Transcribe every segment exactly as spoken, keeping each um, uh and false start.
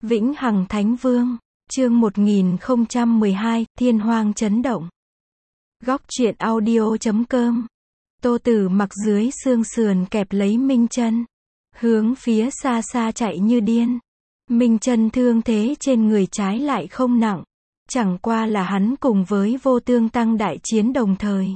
Vĩnh Hằng Thánh Vương, chương một nghìn không trăm mười hai, Thiên Hoang chấn động. Góc truyện audio chấm com. Tô Tử Mặc dưới xương sườn kẹp lấy Minh Chân, hướng phía xa xa chạy như điên. Minh Chân thương thế trên người trái lại không nặng, chẳng qua là hắn cùng với Vô Tương Tăng đại chiến đồng thời,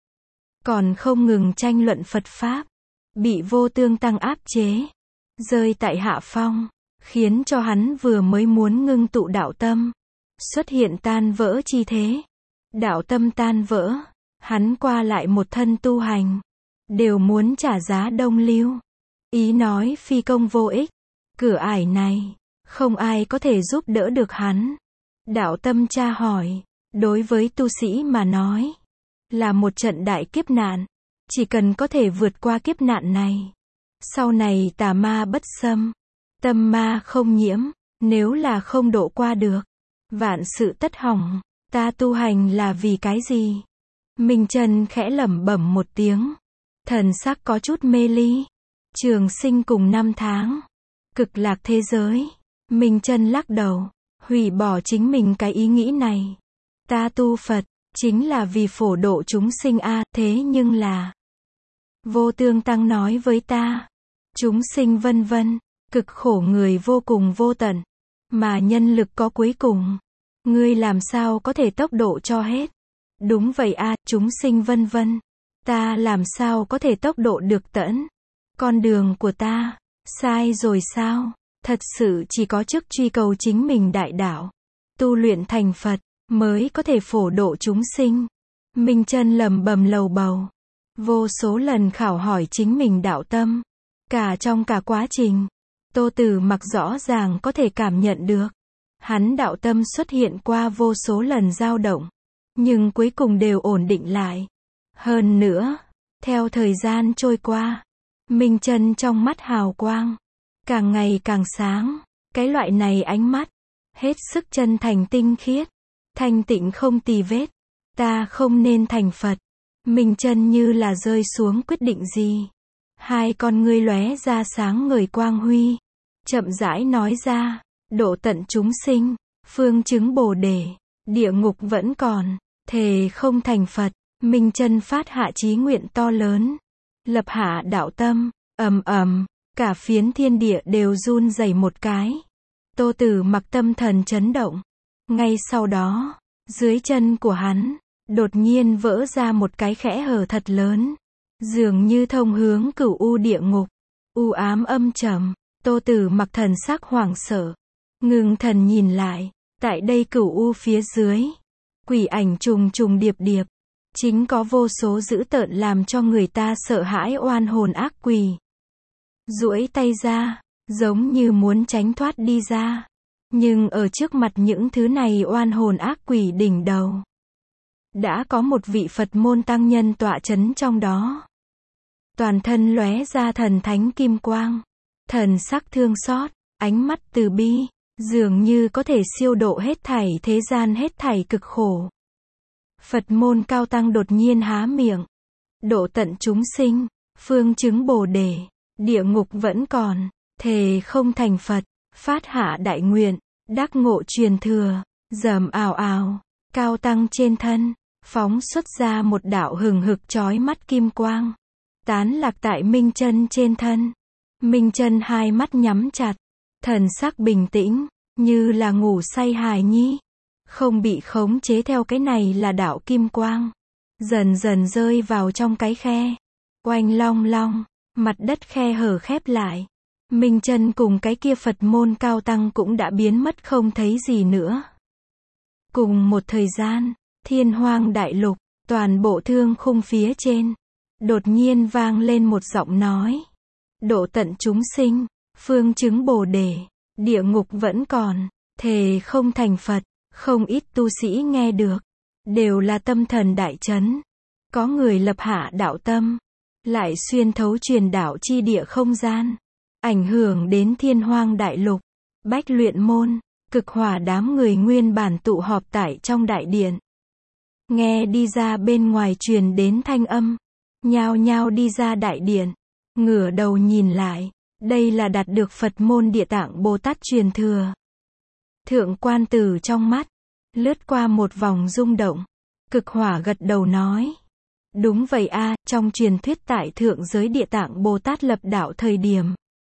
còn không ngừng tranh luận Phật pháp, bị Vô Tương Tăng áp chế, rơi tại hạ phong, khiến cho hắn vừa mới muốn ngưng tụ đạo tâm, xuất hiện tan vỡ chi thế. Đạo tâm tan vỡ, hắn qua lại một thân tu hành, đều muốn trả giá đông lưu. Ý nói phi công vô ích, cửa ải này, không ai có thể giúp đỡ được hắn. Đạo tâm tra hỏi, đối với tu sĩ mà nói, là một trận đại kiếp nạn. Chỉ cần có thể vượt qua kiếp nạn này, sau này tà ma bất xâm, tâm ma không nhiễm, nếu là không độ qua được, vạn sự tất hỏng. Ta tu hành là vì cái gì? Minh Chân khẽ lẩm bẩm một tiếng, thần sắc có chút mê ly. Trường sinh cùng năm tháng, cực lạc thế giới. Minh Chân lắc đầu, hủy bỏ chính mình cái ý nghĩ này. Ta tu Phật, chính là vì phổ độ chúng sinh a, à, thế nhưng là Vô Tương Tăng nói với ta, chúng sinh vân vân, cực khổ người vô cùng vô tận, mà nhân lực có cuối cùng. Ngươi làm sao có thể tốc độ cho hết? Đúng vậy a, à, chúng sinh vân vân, ta làm sao có thể tốc độ được tận? Con đường của ta, sai rồi sao? Thật sự chỉ có chức truy cầu chính mình đại đạo, tu luyện thành Phật, mới có thể phổ độ chúng sinh. Minh Chân lẩm bẩm lầu bầu, vô số lần khảo hỏi chính mình đạo tâm. Cả trong cả quá trình, Tô Tử Mặc rõ ràng có thể cảm nhận được, hắn đạo tâm xuất hiện qua vô số lần dao động, nhưng cuối cùng đều ổn định lại. Hơn nữa, theo thời gian trôi qua, Minh Chân trong mắt hào quang càng ngày càng sáng. Cái loại này ánh mắt, hết sức chân thành tinh khiết, thanh tịnh không tì vết. Ta không nên thành Phật. Minh Chân như là rơi xuống quyết định gì. Hai con ngươi lóe ra sáng ngời quang huy, chậm rãi nói ra, độ tận chúng sinh, phương chứng Bồ Đề, địa ngục vẫn còn, thề không thành Phật. Minh Chân phát hạ chí nguyện to lớn, lập hạ đạo tâm, ầm ầm, cả phiến thiên địa đều run rẩy một cái. Tô Tử Mặc tâm thần chấn động. Ngay sau đó, dưới chân của hắn, đột nhiên vỡ ra một cái khẽ hở thật lớn, dường như thông hướng cửu u địa ngục. U ám âm trầm, Tô Tử Mặc thần sắc hoảng sợ, ngưng thần nhìn lại, tại đây cửu u phía dưới, quỷ ảnh trùng trùng điệp điệp, chính có vô số dữ tợn làm cho người ta sợ hãi oan hồn ác quỷ. Duỗi tay ra, giống như muốn tránh thoát đi ra, nhưng ở trước mặt những thứ này oan hồn ác quỷ đỉnh đầu, đã có một vị Phật môn tăng nhân tọa chấn trong đó. Toàn thân lóe ra thần thánh kim quang, thần sắc thương xót, ánh mắt từ bi, dường như có thể siêu độ hết thảy thế gian hết thảy cực khổ. Phật môn cao tăng đột nhiên há miệng, độ tận chúng sinh, phương chứng Bồ Đề, địa ngục vẫn còn, thề không thành Phật, phát hạ đại nguyện, đắc ngộ truyền thừa. Rầm ào ào, cao tăng trên thân phóng xuất ra một đạo hừng hực chói mắt kim quang, tán lạc tại Minh Chân trên thân. Minh Chân hai mắt nhắm chặt, thần sắc bình tĩnh, như là ngủ say hài nhi, không bị khống chế theo cái này là đạo kim quang, dần dần rơi vào trong cái khe. Oanh long long, mặt đất khe hở khép lại. Minh Chân cùng cái kia Phật môn cao tăng cũng đã biến mất không thấy gì nữa. Cùng một thời gian, Thiên Hoang đại lục, toàn bộ thương khung phía trên, đột nhiên vang lên một giọng nói, độ tận chúng sinh, phương chứng Bồ Đề, địa ngục vẫn còn, thề không thành Phật. Không ít tu sĩ nghe được, đều là tâm thần đại chấn. Có người lập hạ đạo tâm, lại xuyên thấu truyền đạo chi địa không gian, ảnh hưởng đến Thiên Hoang đại lục. Bách Luyện môn, Cực Hỏa đám người nguyên bản tụ họp tại trong đại điện, nghe đi ra bên ngoài truyền đến thanh âm, nhao nhao đi ra đại điện, ngửa đầu nhìn lại, đây là đạt được Phật môn Địa Tạng Bồ Tát truyền thừa. Thượng quan Tử trong mắt, lướt qua một vòng rung động. Cực Hỏa gật đầu nói. Đúng vậy a, trong truyền thuyết tại thượng giới Địa Tạng Bồ Tát lập đạo thời điểm.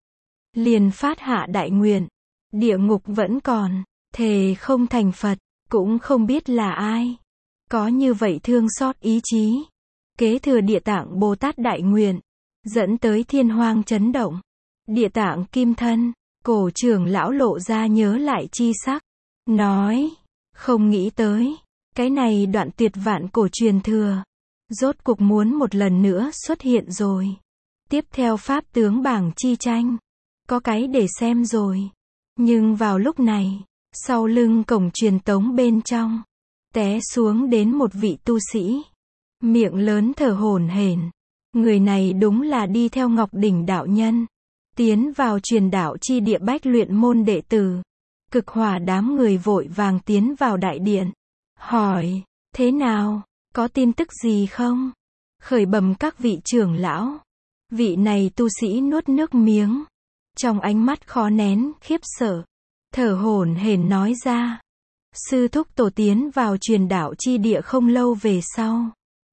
Liền phát hạ đại nguyện. Địa ngục vẫn còn, thề không thành Phật, cũng không biết là ai. Có như vậy thương xót ý chí. Kế thừa Địa Tạng Bồ Tát đại nguyện. Dẫn tới thiên hoang chấn động. Địa Tạng Kim Thân, cổ trưởng lão lộ ra nhớ lại chi sắc. Nói, không nghĩ tới. Cái này đoạn tuyệt vạn cổ truyền thừa. Rốt cuộc muốn một lần nữa xuất hiện rồi. Tiếp theo pháp tướng bảng chi tranh. Có cái để xem rồi. Nhưng vào lúc này, sau lưng cổng truyền tống bên trong, té xuống đến một vị tu sĩ. Miệng lớn thở hổn hển. Người này đúng là đi theo Ngọc Đỉnh đạo nhân. Tiến vào truyền đạo chi địa Bách Luyện môn đệ tử. Cực Hỏa đám người vội vàng tiến vào đại điện. Hỏi, thế nào, có tin tức gì không? Khởi bẩm các vị trưởng lão. Vị này tu sĩ nuốt nước miếng. Trong ánh mắt khó nén, khiếp sợ. Thở hổn hển nói ra. Sư thúc tổ tiến vào truyền đạo chi địa không lâu về sau.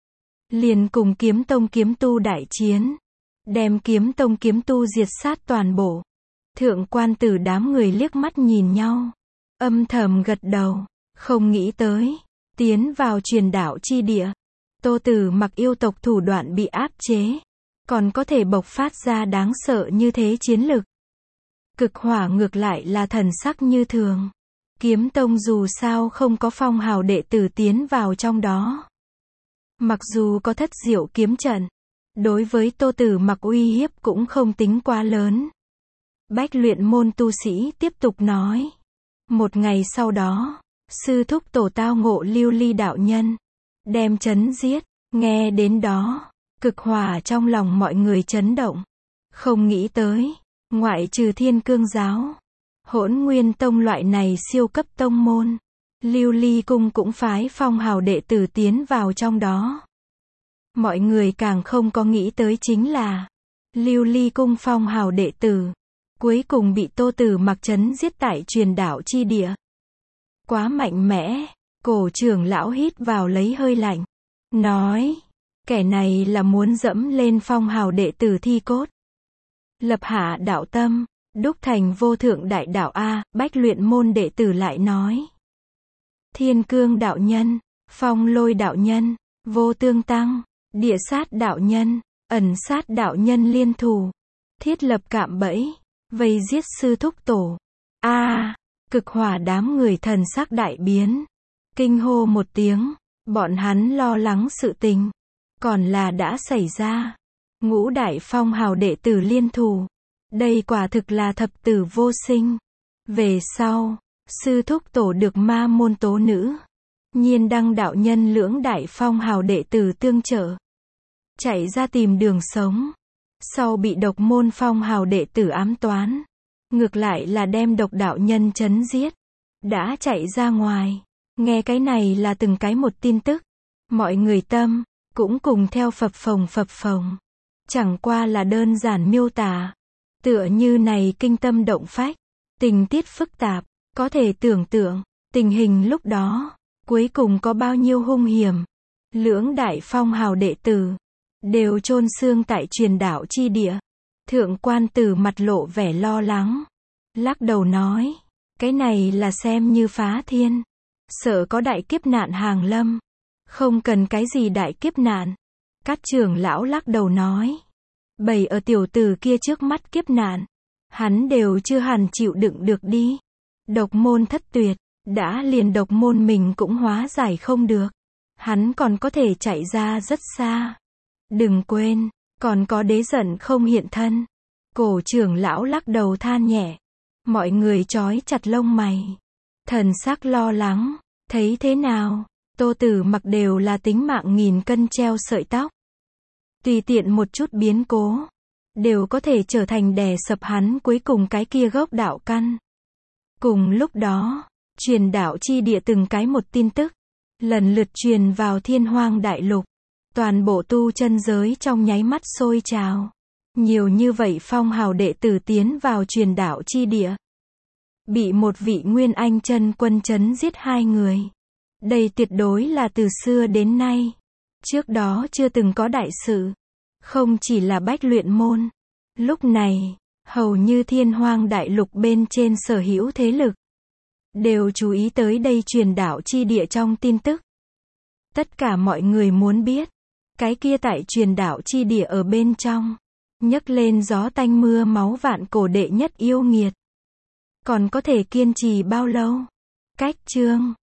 Liền cùng kiếm tông kiếm tu đại chiến. Đem kiếm tông kiếm tu diệt sát toàn bộ. Thượng quan Tử đám người liếc mắt nhìn nhau. Âm thầm gật đầu. Không nghĩ tới. Tiến vào truyền đạo chi địa. Tô Tử Mặc yêu tộc thủ đoạn bị áp chế. Còn có thể bộc phát ra đáng sợ như thế chiến lực. Cực Hỏa ngược lại là thần sắc như thường. Kiếm tông dù sao không có phong hào đệ tử tiến vào trong đó. Mặc dù có thất diệu kiếm trận. Đối với Tô Tử Mặc uy hiếp cũng không tính quá lớn. Bách Luyện môn tu sĩ tiếp tục nói. Một ngày sau đó, sư thúc tổ tao ngộ Lưu Ly đạo nhân. Đem chấn giết, nghe đến đó. Cực Hỏa trong lòng mọi người chấn động. Không nghĩ tới, ngoại trừ Thiên Cương giáo, Hỗn Nguyên tông loại này siêu cấp tông môn. Lưu Ly cung cũng phái phong hào đệ tử tiến vào trong đó. Mọi người càng không có nghĩ tới chính là Lưu Ly cung phong hào đệ tử cuối cùng bị Tô Tử Mặc chấn giết tại truyền đạo chi địa. Quá mạnh mẽ, cổ trưởng lão hít vào lấy hơi lạnh. Nói, kẻ này là muốn dẫm lên phong hào đệ tử thi cốt. Lập hạ đạo tâm, đúc thành vô thượng đại đạo A. Bách Luyện môn đệ tử lại nói. Thiên Cương đạo nhân, Phong Lôi đạo nhân, Vô Tương tăng, Địa sát đạo nhân, Ẩn sát đạo nhân liên thủ. Thiết lập cạm bẫy, vây giết sư thúc tổ. A, Cực Hỏa đám người thần sắc đại biến. Kinh hô một tiếng, bọn hắn lo lắng sự tình. Còn là đã xảy ra. Ngũ đại phong hào đệ tử liên thủ. Đây quả thực là thập tử vô sinh. Về sau, sư thúc tổ được ma môn tố nữ. Nhiên đăng đạo nhân lưỡng đại phong hào đệ tử tương trợ. Chạy ra tìm đường sống. Sau bị độc môn phong hào đệ tử ám toán. Ngược lại là đem độc đạo nhân chấn giết. Đã chạy ra ngoài. Nghe cái này là từng cái một tin tức. Mọi người tâm, cũng cùng theo phập phồng phập phồng. Chẳng qua là đơn giản miêu tả. Tựa như này kinh tâm động phách. Tình tiết phức tạp. Có thể tưởng tượng, tình hình lúc đó, cuối cùng có bao nhiêu hung hiểm. Lưỡng đại phong hào đệ tử, đều chôn xương tại truyền đạo chi địa. Thượng quan Tử mặt lộ vẻ lo lắng. Lắc đầu nói, cái này là xem như phá thiên. Sợ có đại kiếp nạn hàng lâm. Không cần cái gì đại kiếp nạn. Các trưởng lão lắc đầu nói. Bày ở tiểu tử kia trước mắt kiếp nạn. Hắn đều chưa hẳn chịu đựng được đi. Độc môn thất tuyệt. Đã liền độc môn mình cũng hóa giải không được. Hắn còn có thể chạy ra rất xa. Đừng quên, còn có đế giận không hiện thân. Cổ trưởng lão lắc đầu than nhẹ. Mọi người trói chặt lông mày. Thần sắc lo lắng. Thấy thế nào? Tô Tử Mặc đều là tính mạng nghìn cân treo sợi tóc. Tùy tiện một chút biến cố. Đều có thể trở thành đè sập hắn cuối cùng cái kia gốc đạo căn. Cùng lúc đó, truyền đạo chi địa từng cái một tin tức. Lần lượt truyền vào thiên hoang đại lục. Toàn bộ tu chân giới trong nháy mắt sôi trào. Nhiều như vậy phong hào đệ tử tiến vào truyền đạo chi địa. bị một vị Nguyên Anh chân quân chấn giết hai người. Đây tuyệt đối là từ xưa đến nay. Trước đó chưa từng có đại sự. Không chỉ là Bách Luyện Môn. Lúc này, hầu như Thiên Hoang đại lục bên trên sở hữu thế lực đều chú ý tới đây truyền đạo chi địa trong tin tức. Tất cả mọi người muốn biết, cái kia tại truyền đạo chi địa ở bên trong, nhấc lên gió tanh mưa máu vạn cổ đệ nhất yêu nghiệt. Còn có thể kiên trì bao lâu? Cách chương